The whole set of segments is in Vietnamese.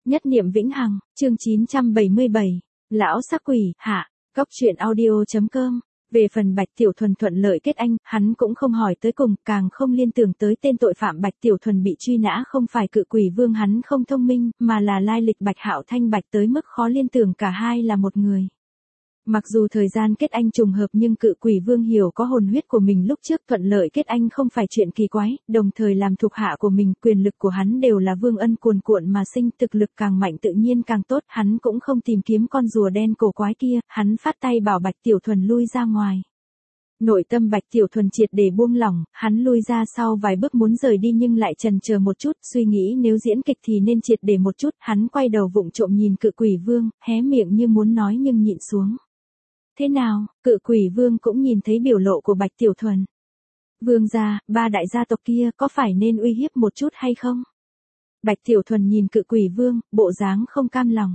Nhất niệm vĩnh hằng, chương 977. Lão sắc quỷ, hạ, Góc truyện audio.com. Về phần Bạch Tiểu Thuần thuận lợi kết anh, hắn cũng không hỏi tới cùng, càng không liên tưởng tới tên tội phạm Bạch Tiểu Thuần bị truy nã không phải Cự Quỷ Vương hắn không thông minh, mà là lai lịch Bạch Hạo Thanh Bạch tới mức khó liên tưởng cả hai là một người. Mặc dù thời gian kết anh trùng hợp nhưng Cự Quỷ Vương hiểu có hồn huyết của mình lúc trước thuận lợi kết anh không phải chuyện kỳ quái, đồng thời làm thuộc hạ của mình, quyền lực của hắn đều là vương ân cuồn cuộn mà sinh, thực lực càng mạnh tự nhiên càng tốt, hắn cũng không tìm kiếm con rùa đen cổ quái kia, hắn phát tay bảo Bạch Tiểu Thuần lui ra ngoài. Nội tâm Bạch Tiểu Thuần triệt để buông lỏng, hắn lui ra sau vài bước muốn rời đi nhưng lại chần chờ một chút, suy nghĩ nếu diễn kịch thì nên triệt để một chút, hắn quay đầu vụng trộm nhìn Cự Quỷ Vương, hé miệng như muốn nói nhưng nhịn xuống. Thế nào, Cự Quỷ Vương cũng nhìn thấy biểu lộ của Bạch Tiểu Thuần. Vương gia, ba đại gia tộc kia có phải nên uy hiếp một chút hay không? Bạch Tiểu Thuần nhìn Cự Quỷ Vương, bộ dáng không cam lòng.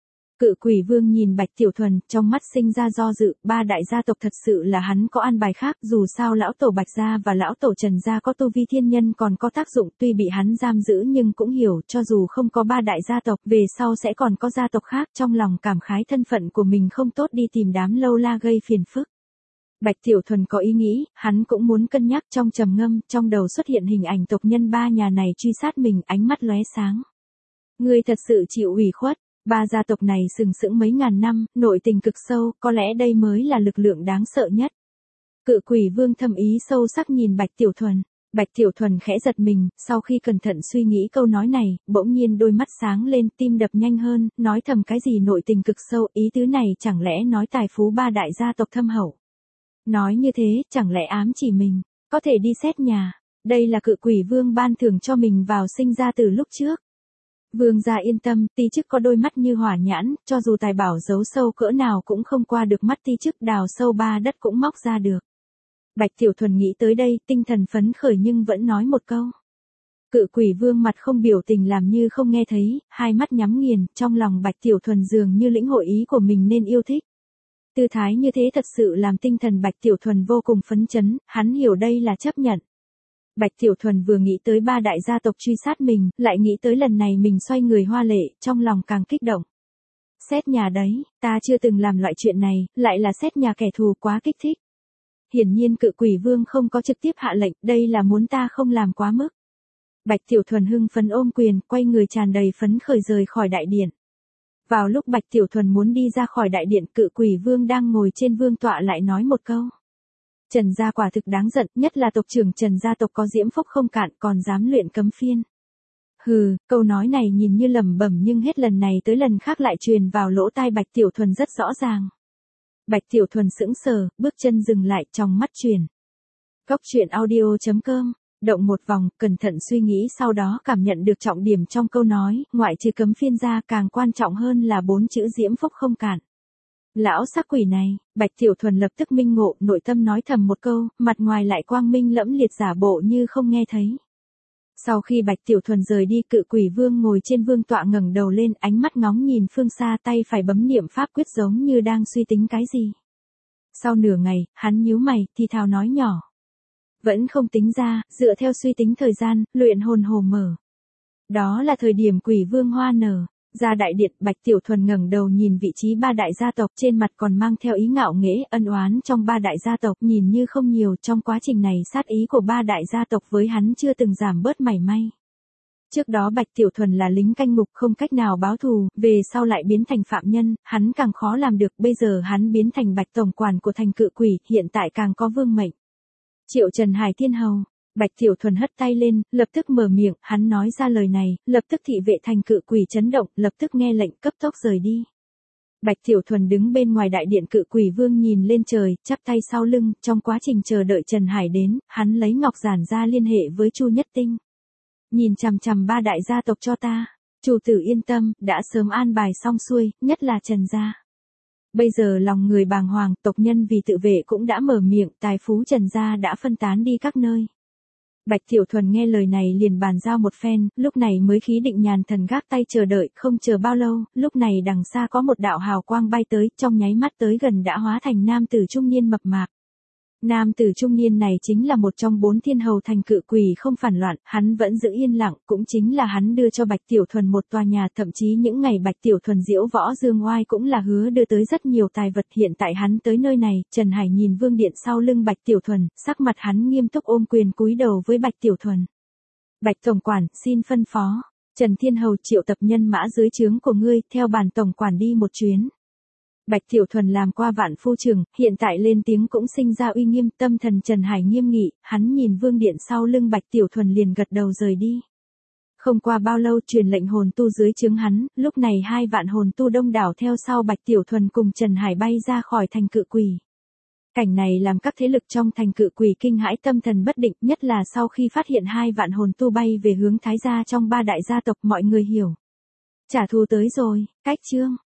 Cự Quỷ Vương nhìn Bạch Tiểu Thuần, trong mắt sinh ra do dự, ba đại gia tộc thật sự là hắn có an bài khác, dù sao lão tổ Bạch gia và lão tổ Trần gia có tu vi thiên nhân còn có tác dụng, tuy bị hắn giam giữ nhưng cũng hiểu, cho dù không có ba đại gia tộc, về sau sẽ còn có gia tộc khác, trong lòng cảm khái thân phận của mình không tốt đi tìm đám lâu la gây phiền phức. Bạch Tiểu Thuần có ý nghĩ, hắn cũng muốn cân nhắc trong trầm ngâm, trong đầu xuất hiện hình ảnh tộc nhân ba nhà này truy sát mình, ánh mắt lóe sáng. Ngươi thật sự chịu ủy khuất. Ba gia tộc này sừng sững mấy ngàn năm, nội tình cực sâu, có lẽ đây mới là lực lượng đáng sợ nhất. Cự Quỷ Vương thâm ý sâu sắc nhìn Bạch Tiểu Thuần. Bạch Tiểu Thuần khẽ giật mình, sau khi cẩn thận suy nghĩ câu nói này, bỗng nhiên đôi mắt sáng lên, tim đập nhanh hơn, nói thầm cái gì nội tình cực sâu, ý tứ này chẳng lẽ nói tài phú ba đại gia tộc thâm hậu. Nói như thế, chẳng lẽ ám chỉ mình, có thể đi xét nhà, đây là Cự Quỷ Vương ban thưởng cho mình vào sinh ra từ lúc trước. Vương gia yên tâm, Ti Chức có đôi mắt như hỏa nhãn, cho dù tài bảo giấu sâu cỡ nào cũng không qua được mắt Ti Chức, đào sâu ba đất cũng móc ra được. Bạch Tiểu Thuần nghĩ tới đây, tinh thần phấn khởi nhưng vẫn nói một câu. Cự Quỷ Vương mặt không biểu tình làm như không nghe thấy, hai mắt nhắm nghiền, trong lòng Bạch Tiểu Thuần dường như lĩnh hội ý của mình nên yêu thích. Tư thái như thế thật sự làm tinh thần Bạch Tiểu Thuần vô cùng phấn chấn, hắn hiểu đây là chấp nhận. Bạch Tiểu Thuần vừa nghĩ tới ba đại gia tộc truy sát mình, lại nghĩ tới lần này mình xoay người hoa lệ, trong lòng càng kích động. Xét nhà đấy, ta chưa từng làm loại chuyện này, lại là xét nhà kẻ thù quá kích thích. Hiển nhiên Cự Quỷ Vương không có trực tiếp hạ lệnh, đây là muốn ta không làm quá mức. Bạch Tiểu Thuần hưng phấn ôm quyền, quay người tràn đầy phấn khởi rời khỏi đại điện. Vào lúc Bạch Tiểu Thuần muốn đi ra khỏi đại điện, Cự Quỷ Vương đang ngồi trên vương tọa lại nói một câu. Trần gia quả thực đáng giận, nhất là tộc trưởng Trần gia tộc có diễm phúc không cạn còn dám luyện cấm phiên. Hừ, câu nói này nhìn như lẩm bẩm nhưng hết lần này tới lần khác lại truyền vào lỗ tai Bạch Tiểu Thuần rất rõ ràng. Bạch Tiểu Thuần sững sờ, bước chân dừng lại, trong mắt chuyển. Góc truyện audio.com, động một vòng, cẩn thận suy nghĩ sau đó cảm nhận được trọng điểm trong câu nói, ngoại trừ cấm phiên ra càng quan trọng hơn là 4 chữ diễm phúc không cạn. Lão sắc quỷ này, Bạch Tiểu Thuần lập tức minh ngộ, nội tâm nói thầm một câu, mặt ngoài lại quang minh lẫm liệt giả bộ như không nghe thấy. Sau khi Bạch Tiểu Thuần rời đi, Cự Quỷ Vương ngồi trên vương tọa ngẩng đầu lên, ánh mắt ngóng nhìn phương xa, tay phải bấm niệm pháp quyết giống như đang suy tính cái gì. Sau nửa ngày, hắn nhíu mày, thì thào nói nhỏ. Vẫn không tính ra, dựa theo suy tính thời gian, luyện hồn hồ mở. Đó là thời điểm Quỷ Vương hoa nở. Ra đại điện, Bạch Tiểu Thuần ngẩng đầu nhìn vị trí ba đại gia tộc, trên mặt còn mang theo ý ngạo nghễ, ân oán trong ba đại gia tộc, nhìn như không nhiều, trong quá trình này sát ý của ba đại gia tộc với hắn chưa từng giảm bớt mảy may. Trước đó Bạch Tiểu Thuần là lính canh ngục không cách nào báo thù, về sau lại biến thành phạm nhân, hắn càng khó làm được, bây giờ hắn biến thành Bạch tổng quản của thành Cự Quỷ, hiện tại càng có vương mệnh. Triệu Trần Hải Thiên Hầu. Bạch Tiểu Thuần hất tay lên, lập tức mở miệng, hắn nói ra lời này, lập tức thị vệ thành Cự Quỷ chấn động, lập tức nghe lệnh cấp tốc rời đi. Bạch Tiểu Thuần đứng bên ngoài đại điện, Cự Quỷ Vương nhìn lên trời, chắp tay sau lưng, trong quá trình chờ đợi Trần Hải đến, hắn lấy ngọc giản ra liên hệ với Chu Nhất Tinh. Nhìn chằm chằm ba đại gia tộc cho ta, chủ tử yên tâm, đã sớm an bài xong xuôi, nhất là Trần gia. Bây giờ lòng người bàng hoàng, tộc nhân vì tự vệ cũng đã mở miệng, tài phú Trần gia đã phân tán đi các nơi. Bạch Tiểu Thuần nghe lời này liền bàn giao một phen, lúc này mới khí định nhàn thần gác tay chờ đợi, không chờ bao lâu, lúc này đằng xa có một đạo hào quang bay tới, trong nháy mắt tới gần đã hóa thành nam tử trung niên mập mạp. Nam tử trung niên này chính là một trong 4 thiên hầu thành Cự Quỷ không phản loạn, hắn vẫn giữ yên lặng, cũng chính là hắn đưa cho Bạch Tiểu Thuần một tòa nhà, thậm chí những ngày Bạch Tiểu Thuần diễu võ dương oai cũng là hứa đưa tới rất nhiều tài vật. Hiện tại hắn tới nơi này, Trần Hải nhìn vương điện sau lưng Bạch Tiểu Thuần, sắc mặt hắn nghiêm túc ôm quyền cúi đầu với Bạch Tiểu Thuần. Bạch tổng quản, xin phân phó. Trần Thiên Hầu triệu tập nhân mã dưới trướng của ngươi, theo bản tổng quản đi một chuyến. Bạch Tiểu Thuần làm qua vạn phu trưởng, hiện tại lên tiếng cũng sinh ra uy nghiêm, tâm thần Trần Hải nghiêm nghị, hắn nhìn vương điện sau lưng Bạch Tiểu Thuần liền gật đầu rời đi. Không qua bao lâu truyền lệnh hồn tu dưới trướng hắn, lúc này 2 vạn hồn tu đông đảo theo sau Bạch Tiểu Thuần cùng Trần Hải bay ra khỏi thành Cự Quỷ. Cảnh này làm các thế lực trong thành Cự Quỷ kinh hãi tâm thần bất định, nhất là sau khi phát hiện 2 vạn hồn tu bay về hướng Thái gia trong 3 đại gia tộc, mọi người hiểu. Trả thù tới rồi, cách chương.